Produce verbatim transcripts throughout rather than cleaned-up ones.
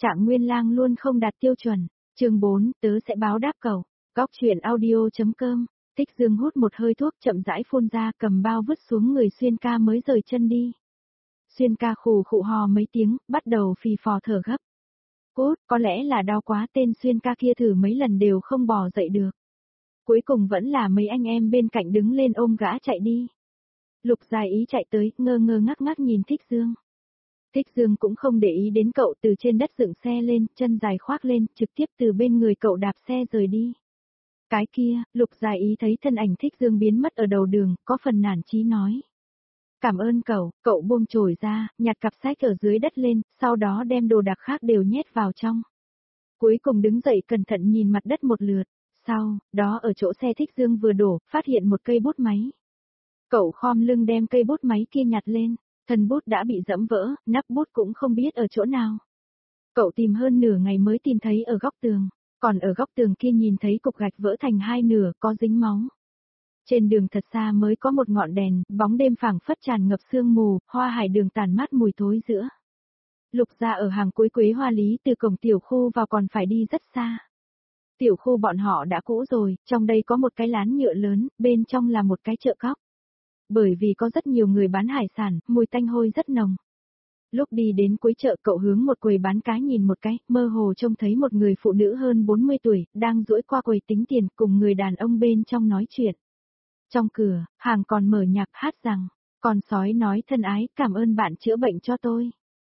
Trạng Nguyên Lang luôn không đạt tiêu chuẩn. Chương bốn, tớ sẽ báo đáp cậu. Góc truyện audio.com. Thích Dương hút một hơi thuốc chậm rãi phun ra, cầm bao vứt xuống người Xuyên ca mới rời chân đi. Xuyên ca khù khụ hò mấy tiếng, bắt đầu phì phò thở gấp. Cốt, có lẽ là đau quá, tên Xuyên ca kia thử mấy lần đều không bò dậy được. Cuối cùng vẫn là mấy anh em bên cạnh đứng lên ôm gã chạy đi. Lục Dài Ý chạy tới, ngơ ngơ ngác ngác nhìn Thích Dương. Thích Dương cũng không để ý đến cậu, từ trên đất dựng xe lên, chân dài khoác lên, trực tiếp từ bên người cậu đạp xe rời đi. Cái kia, Lục Dài Ý thấy thân ảnh Thích Dương biến mất ở đầu đường, có phần nản chí nói. Cảm ơn cậu, cậu buông chổi ra, nhặt cặp sách ở dưới đất lên, sau đó đem đồ đạc khác đều nhét vào trong. Cuối cùng đứng dậy cẩn thận nhìn mặt đất một lượt, sau, đó ở chỗ xe Thích Dương vừa đổ, phát hiện một cây bút máy. Cậu khom lưng đem cây bút máy kia nhặt lên, thân bút đã bị dẫm vỡ, nắp bút cũng không biết ở chỗ nào. Cậu tìm hơn nửa ngày mới tìm thấy ở góc tường, còn ở góc tường kia nhìn thấy cục gạch vỡ thành hai nửa, có dính máu. Trên đường thật xa mới có một ngọn đèn, bóng đêm phảng phất tràn ngập sương mù, hoa hải đường tàn mát mùi thối giữa. Lục gia ở hàng cuối Quế Hoa Lý, từ cổng tiểu khu vào còn phải đi rất xa. Tiểu khu bọn họ đã cũ rồi, trong đây có một cái lán nhựa lớn, bên trong là một cái chợ cóc. Bởi vì có rất nhiều người bán hải sản, mùi tanh hôi rất nồng. Lúc đi đến cuối chợ cậu hướng một quầy bán cá nhìn một cái, mơ hồ trông thấy một người phụ nữ hơn bốn mươi tuổi, đang duỗi qua quầy tính tiền cùng người đàn ông bên trong nói chuyện. Trong cửa, hàng còn mở nhạc hát rằng, con sói nói thân ái, cảm ơn bạn chữa bệnh cho tôi.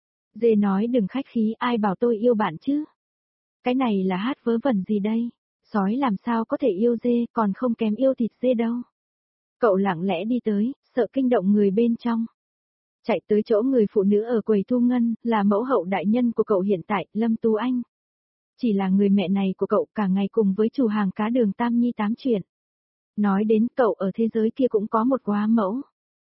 Dê nói đừng khách khí, ai bảo tôi yêu bạn chứ. Cái này là hát vớ vẩn gì đây, sói làm sao có thể yêu dê, còn không kém yêu thịt dê đâu. Cậu lặng lẽ đi tới, sợ kinh động người bên trong. Chạy tới chỗ người phụ nữ ở quầy thu ngân, là mẫu hậu đại nhân của cậu hiện tại, Lâm Tú Anh. Chỉ là người mẹ này của cậu cả ngày cùng với chủ hàng cá đường Tam Nhi tám chuyện. Nói đến cậu ở thế giới kia cũng có một quá mẫu.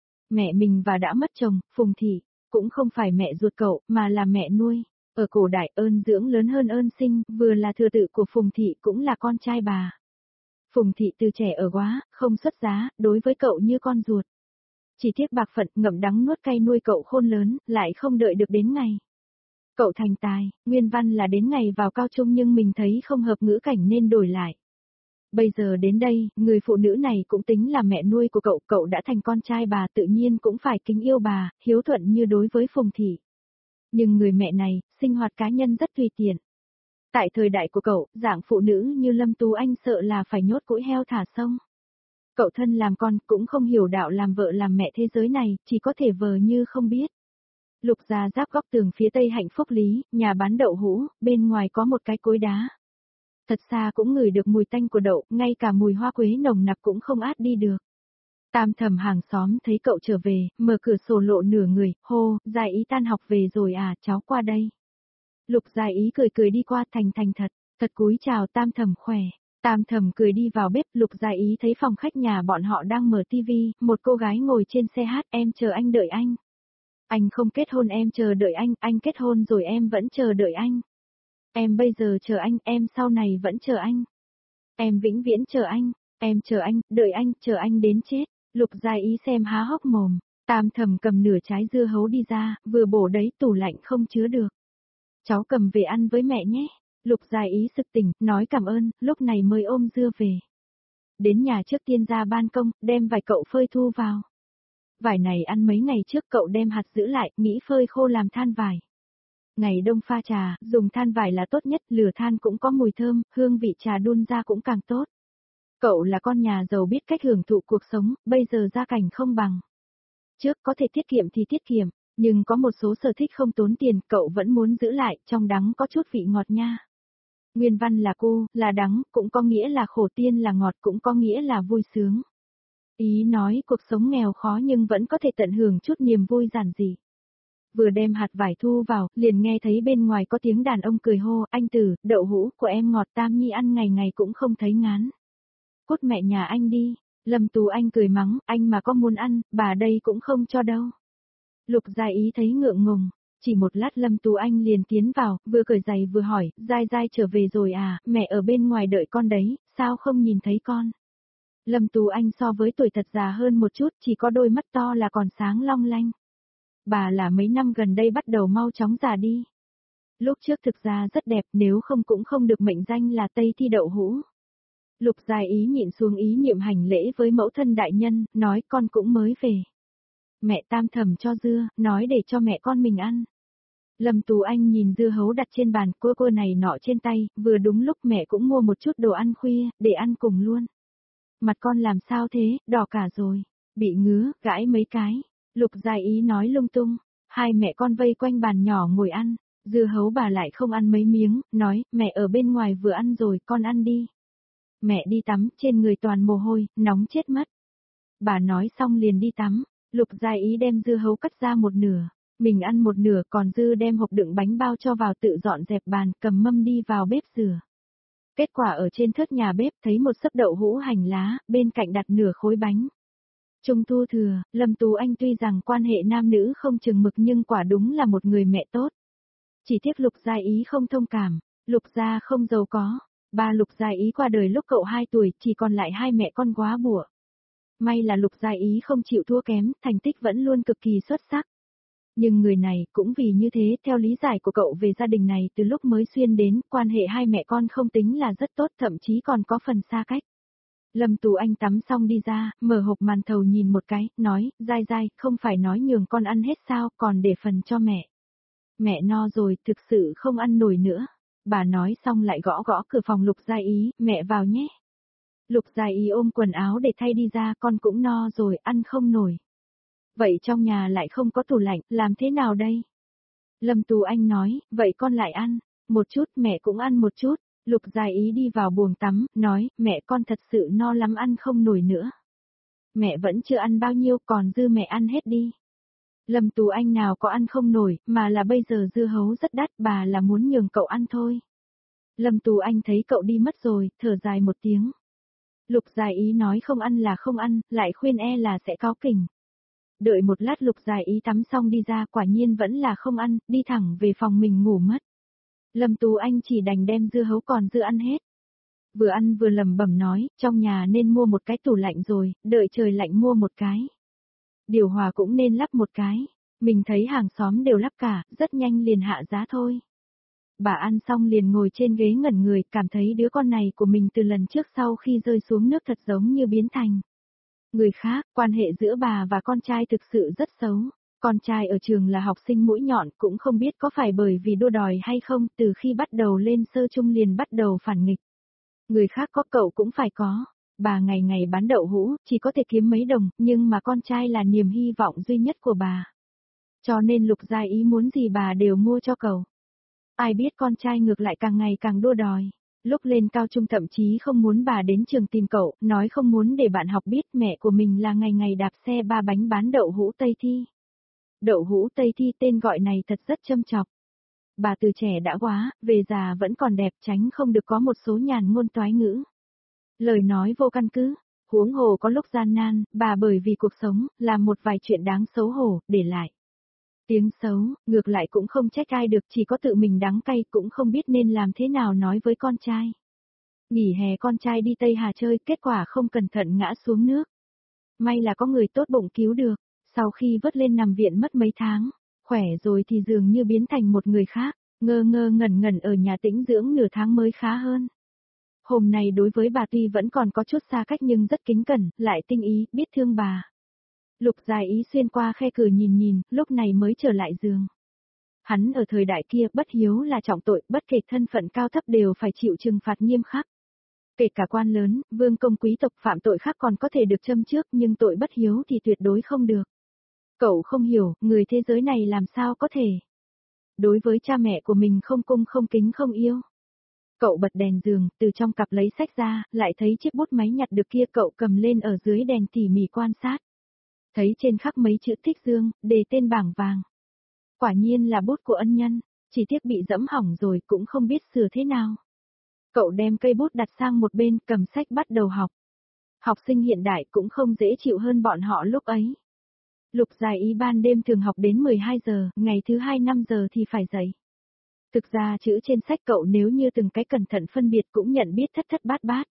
Mẹ mình và đã mất chồng, Phùng Thị, cũng không phải mẹ ruột cậu, mà là mẹ nuôi. Ở cổ đại ơn dưỡng lớn hơn ơn sinh, vừa là thừa tự của Phùng Thị cũng là con trai bà. Phùng Thị từ trẻ ở quá, không xuất giá, đối với cậu như con ruột. Chỉ tiếc bạc phận ngậm đắng nuốt cay nuôi cậu khôn lớn, lại không đợi được đến ngày. Cậu thành tài, nguyên văn là đến ngày vào cao trung nhưng mình thấy không hợp ngữ cảnh nên đổi lại. Bây giờ đến đây, người phụ nữ này cũng tính là mẹ nuôi của cậu, cậu đã thành con trai bà tự nhiên cũng phải kính yêu bà, hiếu thuận như đối với Phùng Thị. Nhưng người mẹ này, sinh hoạt cá nhân rất tùy tiện. Tại thời đại của cậu, dạng phụ nữ như Lâm Tú Anh sợ là phải nhốt cũi heo thả sông. Cậu thân làm con cũng không hiểu đạo làm vợ làm mẹ thế giới này, chỉ có thể vờ như không biết. Lục gia giáp góc tường phía tây Hạnh Phúc Lý, nhà bán đậu hũ, bên ngoài có một cái cối đá. Thật xa cũng ngửi được mùi tanh của đậu, ngay cả mùi hoa quế nồng nặc cũng không át đi được. Tam Thẩm hàng xóm thấy cậu trở về, mở cửa sổ lộ nửa người, hô, Dài Ý tan học về rồi à, cháu qua đây. Lục Dài Ý cười cười đi qua, thành thành thật, thật cúi chào Tam Thẩm khỏe. Tam Thẩm cười đi vào bếp, Lục Dài Ý thấy phòng khách nhà bọn họ đang mở tivi, một cô gái ngồi trên xe hát, em chờ anh đợi anh. Anh không kết hôn em chờ đợi anh, anh kết hôn rồi em vẫn chờ đợi anh. Em bây giờ chờ anh, em sau này vẫn chờ anh. Em vĩnh viễn chờ anh, em chờ anh, đợi anh, chờ anh đến chết. Lục Dài Ý xem há hốc mồm, Tam Thẩm cầm nửa trái dưa hấu đi ra, vừa bổ đấy, tủ lạnh không chứa được. Cháu cầm về ăn với mẹ nhé. Lục Dài Ý sực tỉnh, nói cảm ơn, lúc này mới ôm dưa về. Đến nhà trước tiên ra ban công, đem vải cậu phơi thu vào. Vải này ăn mấy ngày trước cậu đem hạt giữ lại, nghĩ phơi khô làm than vải. Ngày đông pha trà, dùng than vải là tốt nhất, lửa than cũng có mùi thơm, hương vị trà đun ra cũng càng tốt. Cậu là con nhà giàu biết cách hưởng thụ cuộc sống, bây giờ gia cảnh không bằng. Trước có thể tiết kiệm thì tiết kiệm, nhưng có một số sở thích không tốn tiền, cậu vẫn muốn giữ lại, trong đắng có chút vị ngọt nha. Nguyên văn là cô, là đắng, cũng có nghĩa là khổ, tiên là ngọt, cũng có nghĩa là vui sướng. Ý nói cuộc sống nghèo khó nhưng vẫn có thể tận hưởng chút niềm vui giản dị. Vừa đem hạt vải thu vào, liền nghe thấy bên ngoài có tiếng đàn ông cười hô, anh Tử, đậu hũ của em ngọt, Tam Nhi ăn ngày ngày cũng không thấy ngán. Cút mẹ nhà anh đi. Lâm Tú Anh cười mắng, anh mà có muốn ăn, bà đây cũng không cho đâu. Lục Dài Ý thấy ngượng ngùng, chỉ một lát Lâm Tú Anh liền tiến vào, vừa cởi giày vừa hỏi, Dài Dài trở về rồi à, mẹ ở bên ngoài đợi con đấy, sao không nhìn thấy con. Lâm Tú Anh so với tuổi thật già hơn một chút, chỉ có đôi mắt to là còn sáng long lanh. Bà là mấy năm gần đây bắt đầu mau chóng già đi. Lúc trước thực ra rất đẹp, nếu không cũng không được mệnh danh là Tây Thi đậu hũ. Lục Dài Ý nhịn xuống ý niệm hành lễ với mẫu thân đại nhân, nói con cũng mới về. Mẹ tam thầm cho dưa, nói để cho mẹ con mình ăn. Lâm Tú Anh nhìn dưa hấu đặt trên bàn, cua cua này nọ trên tay, vừa đúng lúc mẹ cũng mua một chút đồ ăn khuya, để ăn cùng luôn. Mặt con làm sao thế, đỏ cả rồi, bị ngứa, gãi mấy cái. Lục Dài Ý nói lung tung, hai mẹ con vây quanh bàn nhỏ ngồi ăn, dưa hấu bà lại không ăn mấy miếng, nói, mẹ ở bên ngoài vừa ăn rồi, con ăn đi. Mẹ đi tắm, trên người toàn mồ hôi, nóng chết mất. Bà nói xong liền đi tắm, Lục Dài Ý đem dưa hấu cắt ra một nửa, mình ăn một nửa còn dư đem hộp đựng bánh bao cho vào tự dọn dẹp bàn, cầm mâm đi vào bếp rửa. Kết quả ở trên thớt nhà bếp thấy một xấp đậu hũ hành lá, bên cạnh đặt nửa khối bánh. Trung thu thừa, Lâm Tú Anh tuy rằng quan hệ nam nữ không chừng mực nhưng quả đúng là một người mẹ tốt. Chỉ tiếc Lục Dài Ý không thông cảm, Lục gia không giàu có. Ba Lục Dài Ý qua đời lúc cậu hai tuổi, chỉ còn lại hai mẹ con quá bủa. May là Lục Dài Ý không chịu thua kém, thành tích vẫn luôn cực kỳ xuất sắc. Nhưng người này cũng vì như thế, theo lý giải của cậu về gia đình này từ lúc mới xuyên đến, quan hệ hai mẹ con không tính là rất tốt, thậm chí còn có phần xa cách. Lâm Tú Anh tắm xong đi ra, mở hộp màn thầu nhìn một cái, nói, dai dai, không phải nói nhường con ăn hết sao, còn để phần cho mẹ. Mẹ no rồi, thực sự không ăn nổi nữa. Bà nói xong lại gõ gõ cửa phòng Lục Dài Ý, mẹ vào nhé. Lục Dài Ý ôm quần áo để thay đi ra, con cũng no rồi, ăn không nổi. Vậy trong nhà lại không có tủ lạnh, làm thế nào đây? Lâm Tú Anh nói, vậy con lại ăn, một chút mẹ cũng ăn một chút. Lục Dài Ý đi vào buồng tắm, nói, mẹ con thật sự no lắm ăn không nổi nữa. Mẹ vẫn chưa ăn bao nhiêu, còn dư mẹ ăn hết đi. Lâm Tú Anh nào có ăn không nổi, mà là bây giờ dưa hấu rất đắt, bà là muốn nhường cậu ăn thôi. Lâm Tú Anh thấy cậu đi mất rồi, thở dài một tiếng. Lục Dài Ý nói không ăn là không ăn, lại khuyên e là sẽ cáu kỉnh. Đợi một lát Lục Dài Ý tắm xong đi ra, quả nhiên vẫn là không ăn, đi thẳng về phòng mình ngủ mất. Lâm Tú Anh chỉ đành đem dưa hấu còn dư ăn hết. Vừa ăn vừa lẩm bẩm nói, trong nhà nên mua một cái tủ lạnh rồi, đợi trời lạnh mua một cái. Điều hòa cũng nên lắp một cái. Mình thấy hàng xóm đều lắp cả, rất nhanh liền hạ giá thôi. Bà ăn xong liền ngồi trên ghế ngẩn người, cảm thấy đứa con này của mình từ lần trước sau khi rơi xuống nước thật giống như biến thành người khác. Quan hệ giữa bà và con trai thực sự rất xấu. Con trai ở trường là học sinh mũi nhọn, cũng không biết có phải bởi vì đua đòi hay không, từ khi bắt đầu lên sơ trung liền bắt đầu phản nghịch. Người khác có cậu cũng phải có. Bà ngày ngày bán đậu hũ, chỉ có thể kiếm mấy đồng, nhưng mà con trai là niềm hy vọng duy nhất của bà. Cho nên Lục Dài Ý muốn gì bà đều mua cho cậu. Ai biết con trai ngược lại càng ngày càng đua đòi. Lúc lên cao trung thậm chí không muốn bà đến trường tìm cậu, nói không muốn để bạn học biết mẹ của mình là ngày ngày đạp xe ba bánh bán đậu hũ Tây Thi. Đậu hũ Tây Thi tên gọi này thật rất châm chọc. Bà từ trẻ đã quá, về già vẫn còn đẹp, tránh không được có một số nhàn ngôn toái ngữ. Lời nói vô căn cứ, huống hồ có lúc gian nan, bà bởi vì cuộc sống, làm một vài chuyện đáng xấu hổ, để lại. Tiếng xấu, ngược lại cũng không trách ai được, chỉ có tự mình đắng cay, cũng không biết nên làm thế nào nói với con trai. Nghỉ hè con trai đi Tây Hà chơi, kết quả không cẩn thận ngã xuống nước. May là có người tốt bụng cứu được, sau khi vớt lên nằm viện mất mấy tháng, khỏe rồi thì dường như biến thành một người khác, ngơ ngơ ngẩn ngẩn ở nhà tĩnh dưỡng nửa tháng mới khá hơn. Hôm nay đối với bà tuy vẫn còn có chút xa cách nhưng rất kính cẩn, lại tinh ý, biết thương bà. Lục Dài Ý xuyên qua khe cửa nhìn nhìn, lúc này mới trở lại giường. Hắn ở thời đại kia bất hiếu là trọng tội, bất kể thân phận cao thấp đều phải chịu trừng phạt nghiêm khắc. Kể cả quan lớn, vương công quý tộc phạm tội khác còn có thể được châm trước nhưng tội bất hiếu thì tuyệt đối không được. Cậu không hiểu, người thế giới này làm sao có thể. Đối với cha mẹ của mình không cung không kính không yêu. Cậu bật đèn giường, từ trong cặp lấy sách ra, lại thấy chiếc bút máy nhặt được kia cậu cầm lên ở dưới đèn tỉ mỉ quan sát. Thấy trên khắc mấy chữ Thích Dương, đề tên bảng vàng. Quả nhiên là bút của ân nhân, chỉ tiếc bị dẫm hỏng rồi cũng không biết sửa thế nào. Cậu đem cây bút đặt sang một bên, cầm sách bắt đầu học. Học sinh hiện đại cũng không dễ chịu hơn bọn họ lúc ấy. Lục Dài Ý ban đêm thường học đến mười hai giờ, ngày thứ hai năm giờ thì phải dậy. Thực ra chữ trên sách cậu nếu như từng cái cẩn thận phân biệt cũng nhận biết thất thất bát bát.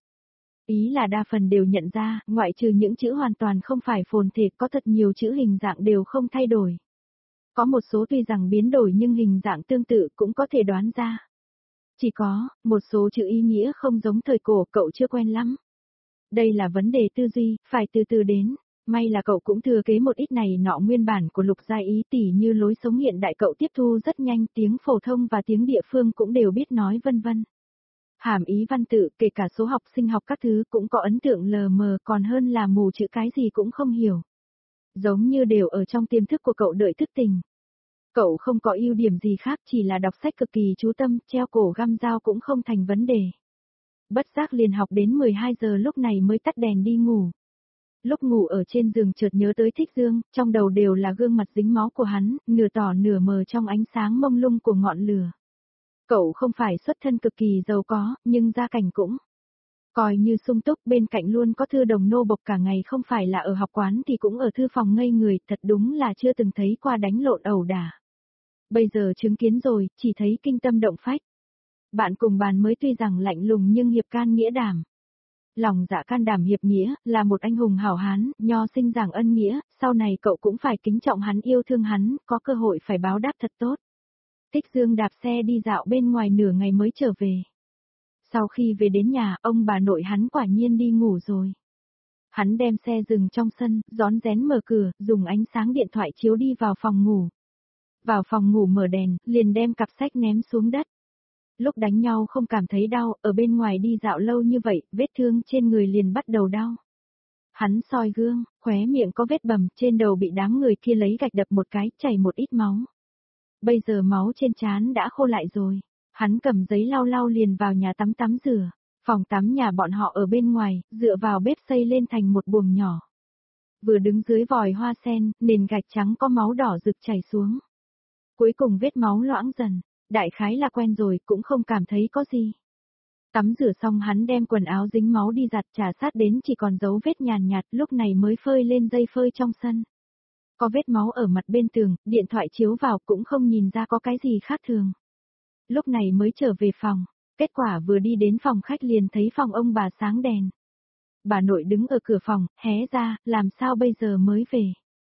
Ý là đa phần đều nhận ra, ngoại trừ những chữ hoàn toàn không phải phồn thể có thật nhiều chữ hình dạng đều không thay đổi. Có một số tuy rằng biến đổi nhưng hình dạng tương tự cũng có thể đoán ra. Chỉ có, một số chữ ý nghĩa không giống thời cổ cậu chưa quen lắm. Đây là vấn đề tư duy, phải từ từ đến. May là cậu cũng thừa kế một ít này nọ nguyên bản của Lục Gia Ý, tỉ như lối sống hiện đại cậu tiếp thu rất nhanh, tiếng phổ thông và tiếng địa phương cũng đều biết nói vân vân. Hàm ý văn tự, kể cả số học sinh học các thứ cũng có ấn tượng lờ mờ, còn hơn là mù chữ cái gì cũng không hiểu. Giống như đều ở trong tiềm thức của cậu đợi thức tỉnh. Cậu không có ưu điểm gì khác, chỉ là đọc sách cực kỳ chú tâm, treo cổ găm dao cũng không thành vấn đề. Bất giác liền học đến mười hai giờ lúc này mới tắt đèn đi ngủ. Lúc ngủ ở trên giường chợt nhớ tới Thích Dương, trong đầu đều là gương mặt dính máu của hắn, nửa tỏ nửa mờ trong ánh sáng mông lung của ngọn lửa. Cậu không phải xuất thân cực kỳ giàu có, nhưng gia cảnh cũng coi như sung túc, bên cạnh luôn có thư đồng nô bộc, cả ngày không phải là ở học quán thì cũng ở thư phòng ngây người, thật đúng là chưa từng thấy qua đánh lộn ẩu đả. Bây giờ chứng kiến rồi, chỉ thấy kinh tâm động phách. Bạn cùng bàn mới tuy rằng lạnh lùng nhưng hiệp can nghĩa đảm. Lòng dạ can đảm hiệp nghĩa, là một anh hùng hảo hán, nho sinh giảng ân nghĩa, sau này cậu cũng phải kính trọng hắn, yêu thương hắn, có cơ hội phải báo đáp thật tốt. Thích Dương đạp xe đi dạo bên ngoài nửa ngày mới trở về. Sau khi về đến nhà, ông bà nội hắn quả nhiên đi ngủ rồi. Hắn đem xe dừng trong sân, rón rén mở cửa, dùng ánh sáng điện thoại chiếu đi vào phòng ngủ. Vào phòng ngủ mở đèn, liền đem cặp sách ném xuống đất. Lúc đánh nhau không cảm thấy đau, ở bên ngoài đi dạo lâu như vậy, vết thương trên người liền bắt đầu đau. Hắn soi gương, khóe miệng có vết bầm, trên đầu bị đám người kia lấy gạch đập một cái, chảy một ít máu. Bây giờ máu trên trán đã khô lại rồi. Hắn cầm giấy lau lau liền vào nhà tắm tắm rửa. Phòng tắm nhà bọn họ ở bên ngoài, dựa vào bếp xây lên thành một buồng nhỏ. Vừa đứng dưới vòi hoa sen, nền gạch trắng có máu đỏ rực chảy xuống. Cuối cùng vết máu loãng dần, đại khái là quen rồi, cũng không cảm thấy có gì. Tắm rửa xong hắn đem quần áo dính máu đi giặt, trà sát đến chỉ còn dấu vết nhàn nhạt, lúc này mới phơi lên dây phơi trong sân. Có vết máu ở mặt bên tường, điện thoại chiếu vào cũng không nhìn ra có cái gì khác thường. Lúc này mới trở về phòng, kết quả vừa đi đến phòng khách liền thấy phòng ông bà sáng đèn. Bà nội đứng ở cửa phòng, hé ra, làm sao bây giờ mới về?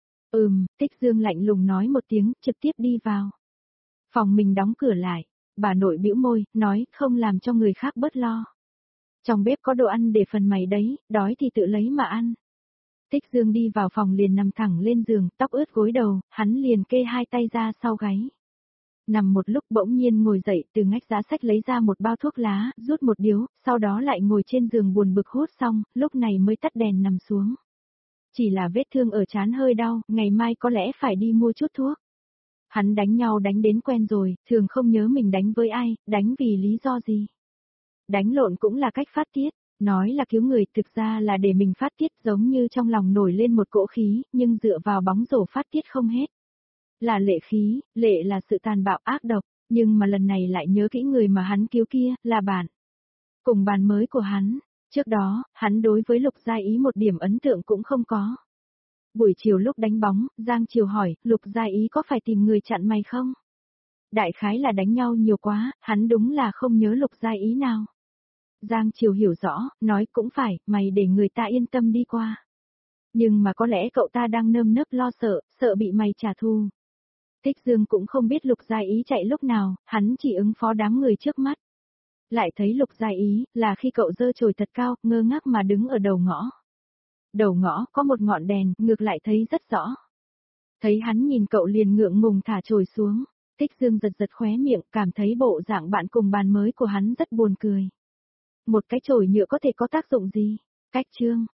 Ừm, Tích Dương lạnh lùng nói một tiếng, trực tiếp đi vào. Phòng mình đóng cửa lại, bà nội bĩu môi, nói, không làm cho người khác bớt lo. Trong bếp có đồ ăn để phần mày đấy, đói thì tự lấy mà ăn. Tích Dương đi vào phòng liền nằm thẳng lên giường, tóc ướt gối đầu, hắn liền kê hai tay ra sau gáy. Nằm một lúc bỗng nhiên ngồi dậy, từ ngách giá sách lấy ra một bao thuốc lá, rút một điếu, sau đó lại ngồi trên giường buồn bực hút xong, lúc này mới tắt đèn nằm xuống. Chỉ là vết thương ở trán hơi đau, ngày mai có lẽ phải đi mua chút thuốc. Hắn đánh nhau đánh đến quen rồi, thường không nhớ mình đánh với ai, đánh vì lý do gì. Đánh lộn cũng là cách phát tiết, nói là cứu người thực ra là để mình phát tiết, giống như trong lòng nổi lên một cỗ khí, nhưng dựa vào bóng rổ phát tiết không hết. Là lệ khí, lệ là sự tàn bạo ác độc, nhưng mà lần này lại nhớ kỹ người mà hắn cứu kia, là bạn. Cùng bàn mới của hắn, trước đó, hắn đối với Lục Gia Ý một điểm ấn tượng cũng không có. Buổi chiều lúc đánh bóng, Giang Triều hỏi, Lục Gia Ý có phải tìm người chặn mày không? Đại khái là đánh nhau nhiều quá, hắn đúng là không nhớ Lục Gia Ý nào. Giang Triều hiểu rõ, nói cũng phải, mày để người ta yên tâm đi qua. Nhưng mà có lẽ cậu ta đang nơm nớp lo sợ, sợ bị mày trả thù. Tích Dương cũng không biết Lục Gia Ý chạy lúc nào, hắn chỉ ứng phó đám người trước mắt. Lại thấy Lục Gia Ý, là khi cậu giơ chổi thật cao, ngơ ngác mà đứng ở đầu ngõ. Đầu ngõ có một ngọn đèn, ngược lại thấy rất rõ. Thấy hắn nhìn cậu liền ngượng ngùng thả chổi xuống, Tích Dương giật giật khóe miệng, cảm thấy bộ dạng bạn cùng bàn mới của hắn rất buồn cười. Một cái chổi nhựa có thể có tác dụng gì? Cách chương